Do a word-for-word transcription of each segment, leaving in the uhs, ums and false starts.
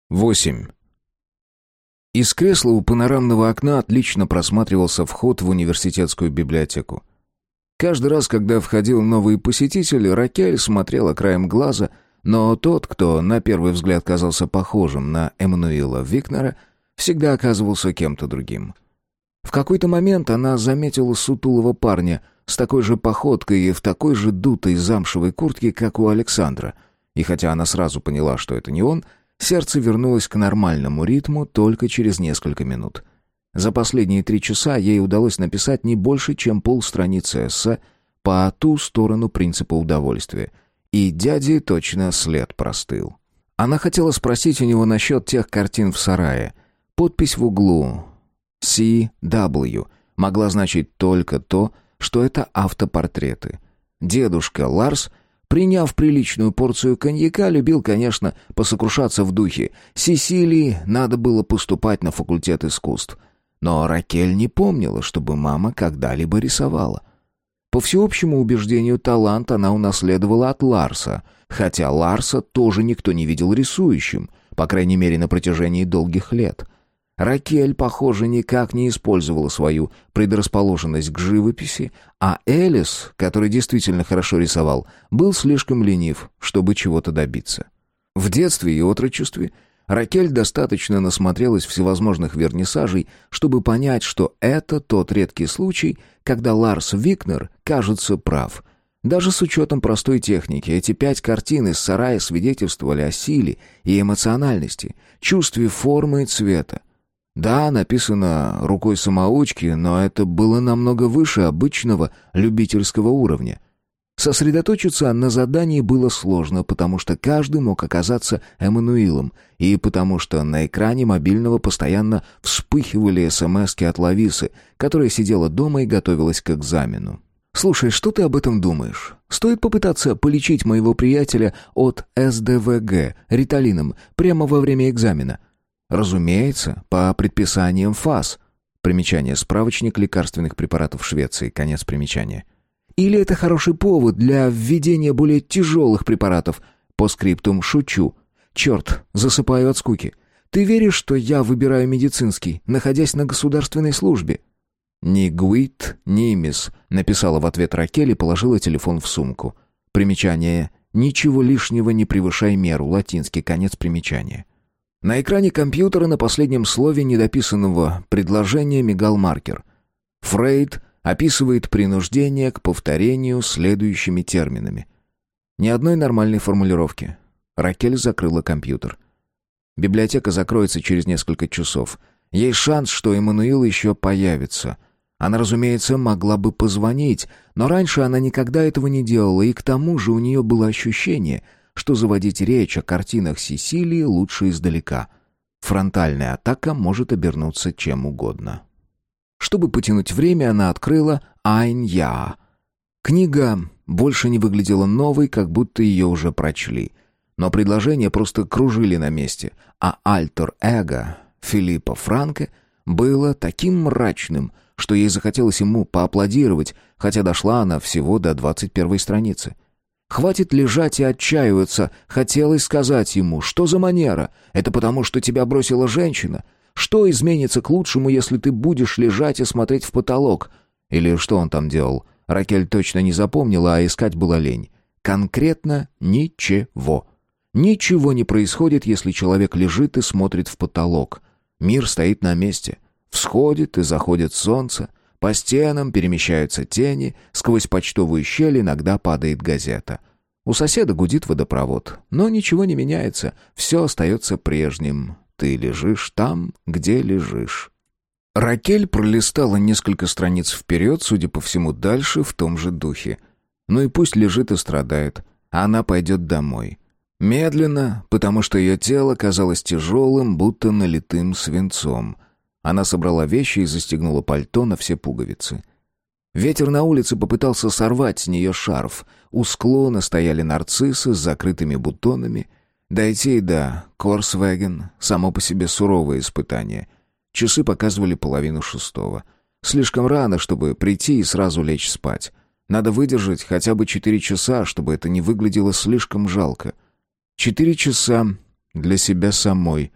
восемь. Из кресла у панорамного окна отлично просматривался вход в университетскую библиотеку. Каждый раз, когда входил новый посетитель, Ракель смотрела краем глаза, но тот, кто на первый взгляд казался похожим на Эммануила Викнера, всегда оказывался кем-то другим. В какой-то момент она заметила сутулого парня с такой же походкой и в такой же дутой замшевой куртке, как у Александра, и хотя она сразу поняла, что это не он, сердце вернулось к нормальному ритму только через несколько минут. За последние три часа ей удалось написать не больше, чем полстраницы эссе по ту сторону принципа удовольствия, и дяде точно след простыл. Она хотела спросить у него насчет тех картин в сарае. Подпись в углу «си дабл ю» могла значить только то, что это автопортреты. Дедушка Ларс, приняв приличную порцию коньяка, любил, конечно, посокрушаться в духе. Сесилии надо было поступать на факультет искусств. Но Ракель не помнила, чтобы мама когда-либо рисовала. По всеобщему убеждению, талант она унаследовала от Ларса, хотя Ларса тоже никто не видел рисующим, по крайней мере, на протяжении долгих лет. Ракель, похоже, никак не использовала свою предрасположенность к живописи, а Элис, который действительно хорошо рисовал, был слишком ленив, чтобы чего-то добиться. В детстве и отрочестве Ракель достаточно насмотрелась всевозможных вернисажей, чтобы понять, что это тот редкий случай, когда Ларс Викнер кажется прав. Даже с учетом простой техники, эти пять картин из сарая свидетельствовали о силе и эмоциональности, чувстве формы и цвета. Да, написано рукой самоучки, но это было намного выше обычного любительского уровня. Сосредоточиться на задании было сложно, потому что каждый мог оказаться Эммануилом, и потому что на экране мобильного постоянно вспыхивали смски от Лависы, которая сидела дома и готовилась к экзамену. «Слушай, что ты об этом думаешь? Стоит попытаться полечить моего приятеля от эс дэ вэ гэ риталином прямо во время экзамена?» Разумеется, по предписаниям ФАС. Примечание: справочник лекарственных препаратов Швеции. Конец примечания. Или это хороший повод для введения более тяжелых препаратов? По скриптум шучу. Черт, засыпаю от скуки. Ты веришь, что я выбираю медицинский, находясь на государственной службе? «Ни гвит, ни мис», — написала в ответ Ракель и положила телефон в сумку. Примечание: ничего лишнего не превышай меру. Латинский. Конец примечания. На экране компьютера на последнем слове недописанного предложения мигал маркер. Фрейд описывает принуждение к повторению следующими терминами. Ни одной нормальной формулировки. Ракель закрыла компьютер. Библиотека закроется через несколько часов. Есть шанс, что Эммануил еще появится. Она, разумеется, могла бы позвонить, но раньше она никогда этого не делала, и к тому же у нее было ощущение, что заводить речь о картинах Сесилии лучше издалека. Фронтальная атака может обернуться чем угодно. Чтобы потянуть время, она открыла «Айн Я». Книга больше не выглядела новой, как будто ее уже прочли. Но предложения просто кружили на месте, а альтер-эго Филиппа Франке было таким мрачным, что ей захотелось ему поаплодировать, хотя дошла она всего до двадцать первой страницы. «Хватит лежать и отчаиваться», хотелось сказать ему. «Что за манера? Это потому, что тебя бросила женщина? Что изменится к лучшему, если ты будешь лежать и смотреть в потолок?» Или что он там делал? Ракель точно не запомнила, а искать было лень. Конкретно ничего. Ничего не происходит, если человек лежит и смотрит в потолок. Мир стоит на месте. Всходит и заходит солнце. По стенам перемещаются тени, сквозь почтовую щель иногда падает газета. У соседа гудит водопровод, но ничего не меняется, все остается прежним. Ты лежишь там, где лежишь. Ракель пролистала несколько страниц вперед, судя по всему, дальше в том же духе. Ну и пусть лежит и страдает, а она пойдет домой. Медленно, потому что ее тело казалось тяжелым, будто налитым свинцом. Она собрала вещи и застегнула пальто на все пуговицы. Ветер на улице попытался сорвать с нее шарф. У склона стояли нарциссы с закрытыми бутонами. Дойти до Корсвеген — само по себе суровое испытание. Часы показывали половину шестого. Слишком рано, чтобы прийти и сразу лечь спать. Надо выдержать хотя бы четыре часа, чтобы это не выглядело слишком жалко. Четыре часа для себя самой —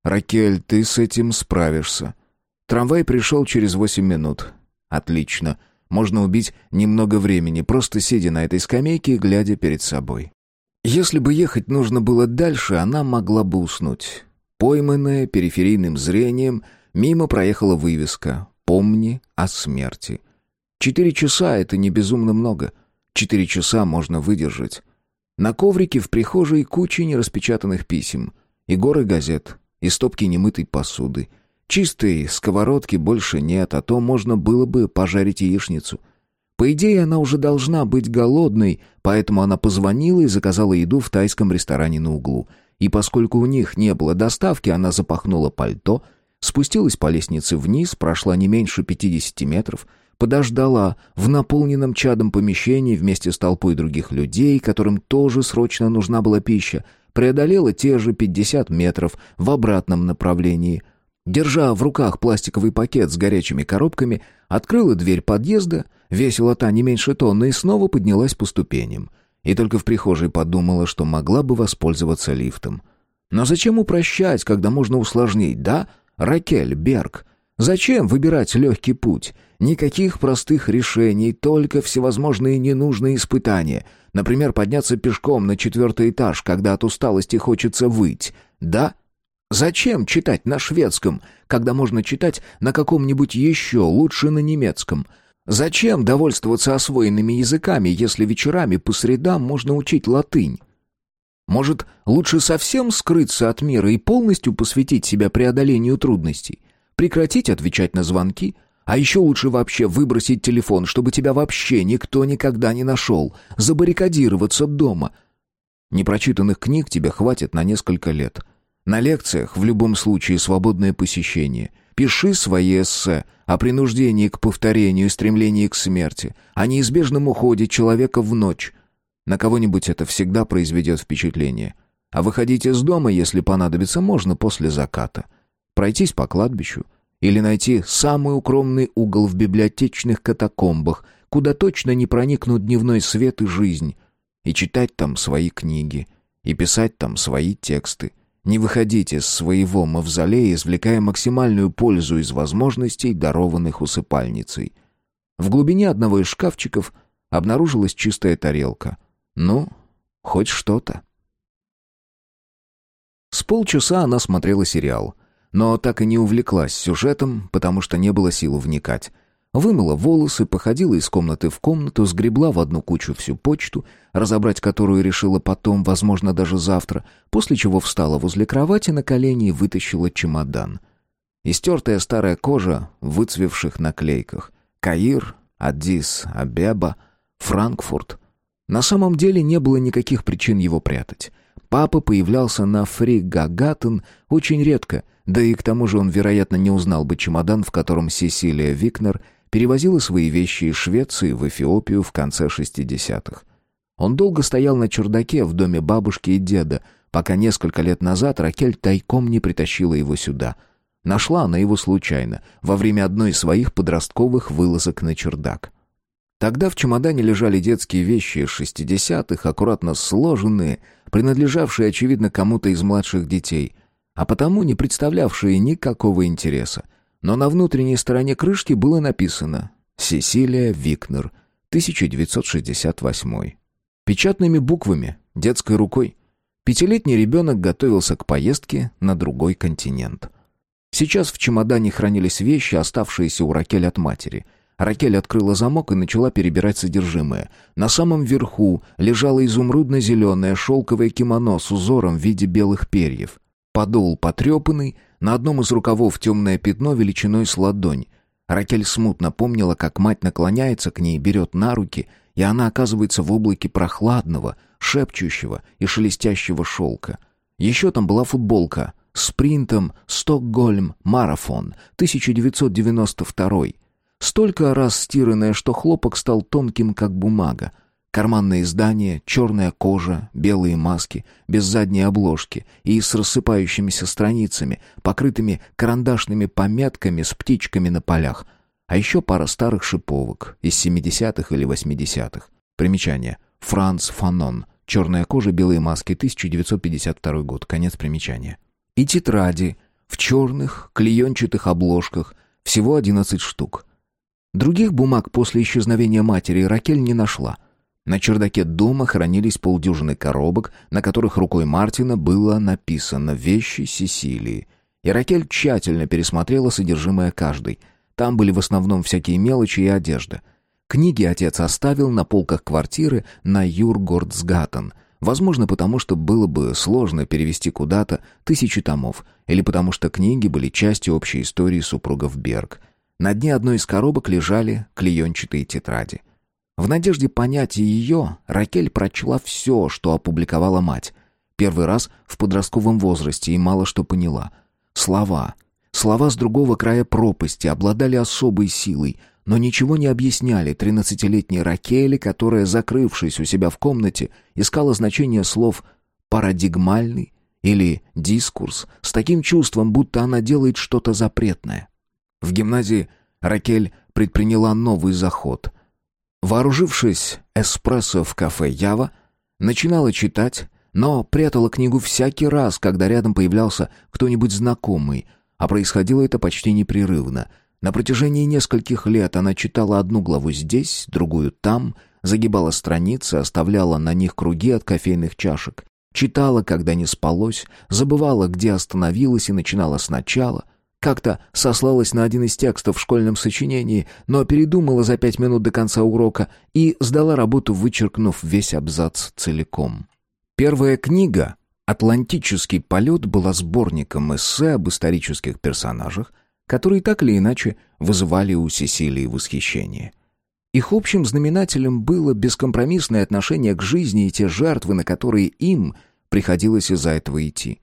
«Ракель, ты с этим справишься». Трамвай пришел через восемь минут. «Отлично. Можно убить немного времени, просто сидя на этой скамейке и глядя перед собой». Если бы ехать нужно было дальше, она могла бы уснуть. Пойманная периферийным зрением, мимо проехала вывеска «Помни о смерти». Четыре часа — это не безумно много. Четыре часа можно выдержать. На коврике в прихожей куча нераспечатанных писем. И горы газет, и стопки немытой посуды. Чистой сковородки больше нет, а то можно было бы пожарить яичницу. По идее, она уже должна быть голодной, поэтому она позвонила и заказала еду в тайском ресторане на углу. И поскольку у них не было доставки, она запахнула пальто, спустилась по лестнице вниз, прошла не меньше пятидесяти метров, подождала в наполненном чадом помещении вместе с толпой других людей, которым тоже срочно нужна была пища, преодолела те же пятьдесят метров в обратном направлении. Держа в руках пластиковый пакет с горячими коробками, открыла дверь подъезда, весила та не меньше тонны, и снова поднялась по ступеням. И только в прихожей подумала, что могла бы воспользоваться лифтом. Но зачем упрощать, когда можно усложнить, да, Ракель Берг? Зачем выбирать легкий путь? Никаких простых решений, только всевозможные ненужные испытания. Например, подняться пешком на четвертый этаж, когда от усталости хочется выть. Да? Зачем читать на шведском, когда можно читать на каком-нибудь еще, лучше на немецком? Зачем довольствоваться освоенными языками, если вечерами по средам можно учить латынь? Может, лучше совсем скрыться от мира и полностью посвятить себя преодолению трудностей? Прекратить отвечать на звонки? А еще лучше вообще выбросить телефон, чтобы тебя вообще никто никогда не нашел. Забаррикадироваться дома. Непрочитанных книг тебе хватит на несколько лет. На лекциях в любом случае свободное посещение. Пиши свои эссе о принуждении к повторению и стремлении к смерти, о неизбежном уходе человека в ночь. На кого-нибудь это всегда произведет впечатление. А выходить из дома, если понадобится, можно после заката. Пройтись по кладбищу или найти самый укромный угол в библиотечных катакомбах, куда точно не проникнут дневной свет и жизнь, и читать там свои книги, и писать там свои тексты. Не выходить из своего мавзолея, извлекая максимальную пользу из возможностей, дарованных усыпальницей. В глубине одного из шкафчиков обнаружилась чистая тарелка. Ну, хоть что-то. С полчаса она смотрела сериал, но так и не увлеклась сюжетом, потому что не было сил вникать. Вымыла волосы, походила из комнаты в комнату, сгребла в одну кучу всю почту, разобрать которую решила потом, возможно, даже завтра, после чего встала возле кровати на колени и вытащила чемодан. Истертая старая кожа в выцвевших наклейках. Каир, Аддис, Абеба, Франкфурт. На самом деле не было никаких причин его прятать. Папа появлялся на Фригагатен очень редко, да и к тому же он, вероятно, не узнал бы чемодан, в котором Сесилия Викнер перевозила свои вещи из Швеции в Эфиопию в конце шестидесятых. Он долго стоял на чердаке в доме бабушки и деда, пока несколько лет назад Ракель тайком не притащила его сюда. Нашла она его случайно, во время одной из своих подростковых вылазок на чердак. Тогда в чемодане лежали детские вещи из шестидесятых, аккуратно сложенные, принадлежавшие, очевидно, кому-то из младших детей, а потому не представлявшие никакого интереса. Но на внутренней стороне крышки было написано «Сесилия Викнер, тысяча девятьсот шестьдесят восьмой». Печатными буквами, детской рукой. Пятилетний ребенок готовился к поездке на другой континент. Сейчас в чемодане хранились вещи, оставшиеся у Ракель от матери. Ракель открыла замок и начала перебирать содержимое. На самом верху лежало изумрудно-зеленое шелковое кимоно с узором в виде белых перьев. Подол потрепанный, на одном из рукавов темное пятно величиной с ладонь. Ракель смутно помнила, как мать наклоняется к ней, берет на руки, и она оказывается в облаке прохладного, шепчущего и шелестящего шелка. Еще там была футболка с принтом «Стокгольм-марафон, тысяча девятьсот девяносто второй». Столько раз стиранное, что хлопок стал тонким, как бумага. Карманное издание, черная кожа, белые маски, без задней обложки и с рассыпающимися страницами, покрытыми карандашными пометками с птичками на полях. А еще пара старых шиповок из семидесятых или восьмидесятых. Примечание. Франц Фанон. Черная кожа, белые маски, тысяча девятьсот пятьдесят второй год. Конец примечания. И тетради. в черных клеенчатых обложках, всего одиннадцать штук. Других бумаг после исчезновения матери Ракель не нашла. На чердаке дома хранились полдюжины коробок, на которых рукой Мартина было написано «Вещи Сесилии». И Ракель тщательно пересмотрела содержимое каждой. Там были в основном всякие мелочи и одежда. Книги отец оставил на полках квартиры на Юргордсгаттен. Возможно, потому что было бы сложно перевести куда-то тысячи томов, или потому что книги были частью общей истории супругов Берг. На дне одной из коробок лежали клеенчатые тетради. В надежде понять ее, Ракель прочла все, что опубликовала мать. Первый раз в подростковом возрасте и мало что поняла. Слова. Слова с другого края пропасти обладали особой силой, но ничего не объясняли тринадцатилетней Ракели, которая, закрывшись у себя в комнате, искала значение слов «парадигмальный» или «дискурс» с таким чувством, будто она делает что-то запретное. В гимназии Ракель предприняла новый заход. Вооружившись эспрессо в кафе «Ява», начинала читать, но прятала книгу всякий раз, когда рядом появлялся кто-нибудь знакомый, а происходило это почти непрерывно. На протяжении нескольких лет она читала одну главу здесь, другую там, загибала страницы, оставляла на них круги от кофейных чашек, читала, когда не спалось, забывала, где остановилась и начинала сначала. Как-то сослалась на один из текстов в школьном сочинении, но передумала за пять минут до конца урока и сдала работу, вычеркнув весь абзац целиком. Первая книга «Атлантический полет» была сборником эссе об исторических персонажах, которые так или иначе вызывали у Сесилии восхищение. Их общим знаменателем было бескомпромиссное отношение к жизни и те жертвы, на которые им приходилось из-за этого идти.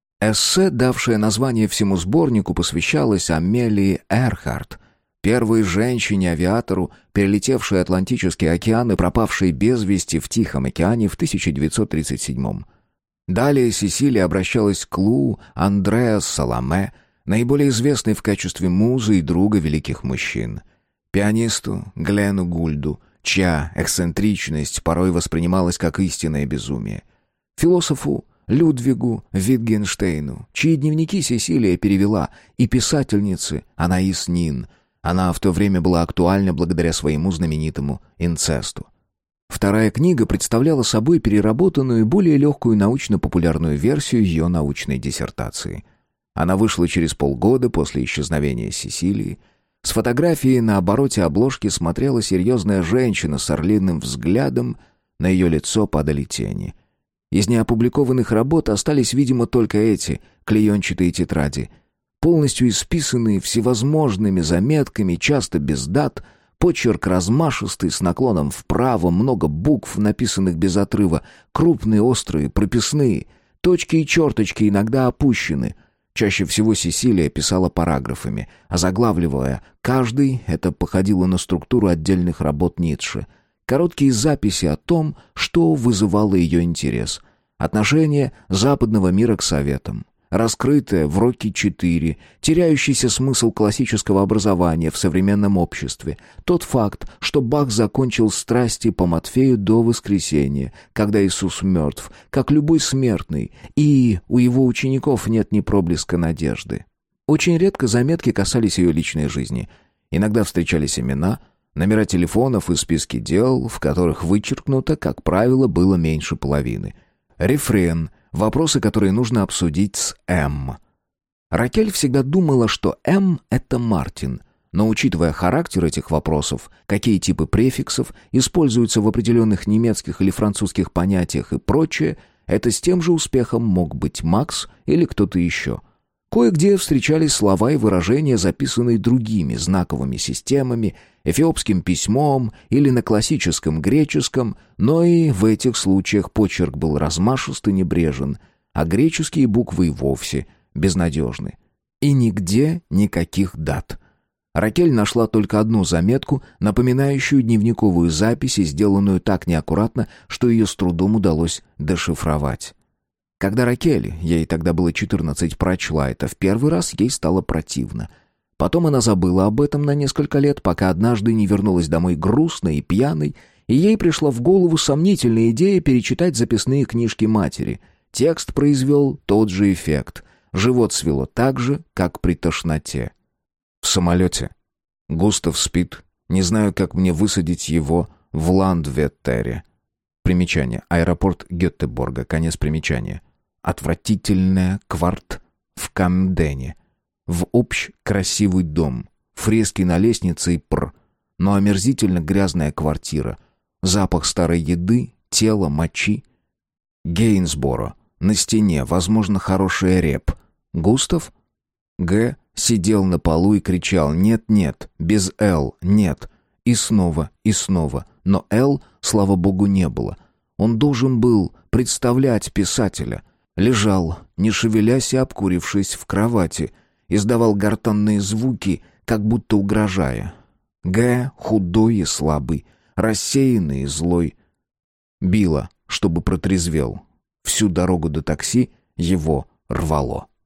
Эссе, давшее название всему сборнику, посвящалось Амелии Эрхарт, первой женщине-авиатору, перелетевшей Атлантический океан и пропавшей без вести в Тихом океане в тысяча девятьсот тридцать седьмом. Далее Сесилия обращалась к Лу Андреас Саламе, наиболее известной в качестве музы и друга великих мужчин, пианисту Глену Гульду, чья эксцентричность порой воспринималась как истинное безумие, философу Людвигу Витгенштейну, чьи дневники Сесилия перевела, и писательнице Анаис Нин. Она в то время была актуальна благодаря своему знаменитому инцесту. Вторая книга представляла собой переработанную и более легкую научно-популярную версию ее научной диссертации. Она вышла через полгода после исчезновения Сесилии. С фотографией на обороте обложки смотрела серьезная женщина с орлиным взглядом, на ее лицо падали тени. Из неопубликованных работ остались, видимо, только эти клеенчатые тетради, полностью исписанные всевозможными заметками, часто без дат, почерк размашистый, с наклоном вправо, много букв, написанных без отрыва, крупные, острые, прописные, точки и черточки иногда опущены. Чаще всего Сесилия писала параграфами, озаглавливая каждый, это походило на структуру отдельных работ Ницше. Короткие записи о том, что вызывало ее интерес. Отношение западного мира к советам. Раскрытое в Роки четыре, теряющийся смысл классического образования в современном обществе. Тот факт, что Бах закончил страсти по Матфею до воскресения, когда Иисус мертв, как любой смертный, и у его учеников нет ни проблеска надежды. Очень редко заметки касались ее личной жизни. Иногда встречались имена, номера телефонов и списки дел, в которых вычеркнуто, как правило, было меньше половины. Рефрен — вопросы, которые нужно обсудить с М. Ракель всегда думала, что М — это Мартин, но, учитывая характер этих вопросов, какие типы префиксов используются в определенных немецких или французских понятиях и прочее, это с тем же успехом мог быть Макс или кто-то еще. Кое-где встречались слова и выражения, записанные другими знаковыми системами, эфиопским письмом или на классическом греческом, но и в этих случаях почерк был размашист и небрежен, а греческие буквы и вовсе безнадежны. И нигде никаких дат. Ракель нашла только одну заметку, напоминающую дневниковую запись, сделанную так неаккуратно, что ее с трудом удалось дешифровать. Когда Ракель, ей тогда было четырнадцать, прочла это в первый раз, ей стало противно. Потом она забыла об этом на несколько лет, пока однажды не вернулась домой грустной и пьяной, и ей пришла в голову сомнительная идея перечитать записные книжки матери. Текст произвел тот же эффект. Живот свело так же, как при тошноте. В самолете. Густав спит. Не знаю, как мне высадить его в Ландветтере. Примечание. Аэропорт Гетеборга. Конец примечания. Отвратительная кварт в Камдене. В общ красивый дом. Фрески на лестнице и пр. Но омерзительно грязная квартира. Запах старой еды, тела, мочи. Гейнсборо. На стене, возможно, хороший реп. Густав? Г. сидел на полу и кричал «Нет, нет», без «Л», «Нет». И снова, и снова. Но «Л», слава богу, не было. Он должен был представлять писателя. Лежал, не шевелясь и обкурившись в кровати. Издавал гортанные звуки, как будто угрожая. Г. худой и слабый, рассеянный и злой. Било, чтобы протрезвел. Всю дорогу до такси его рвало.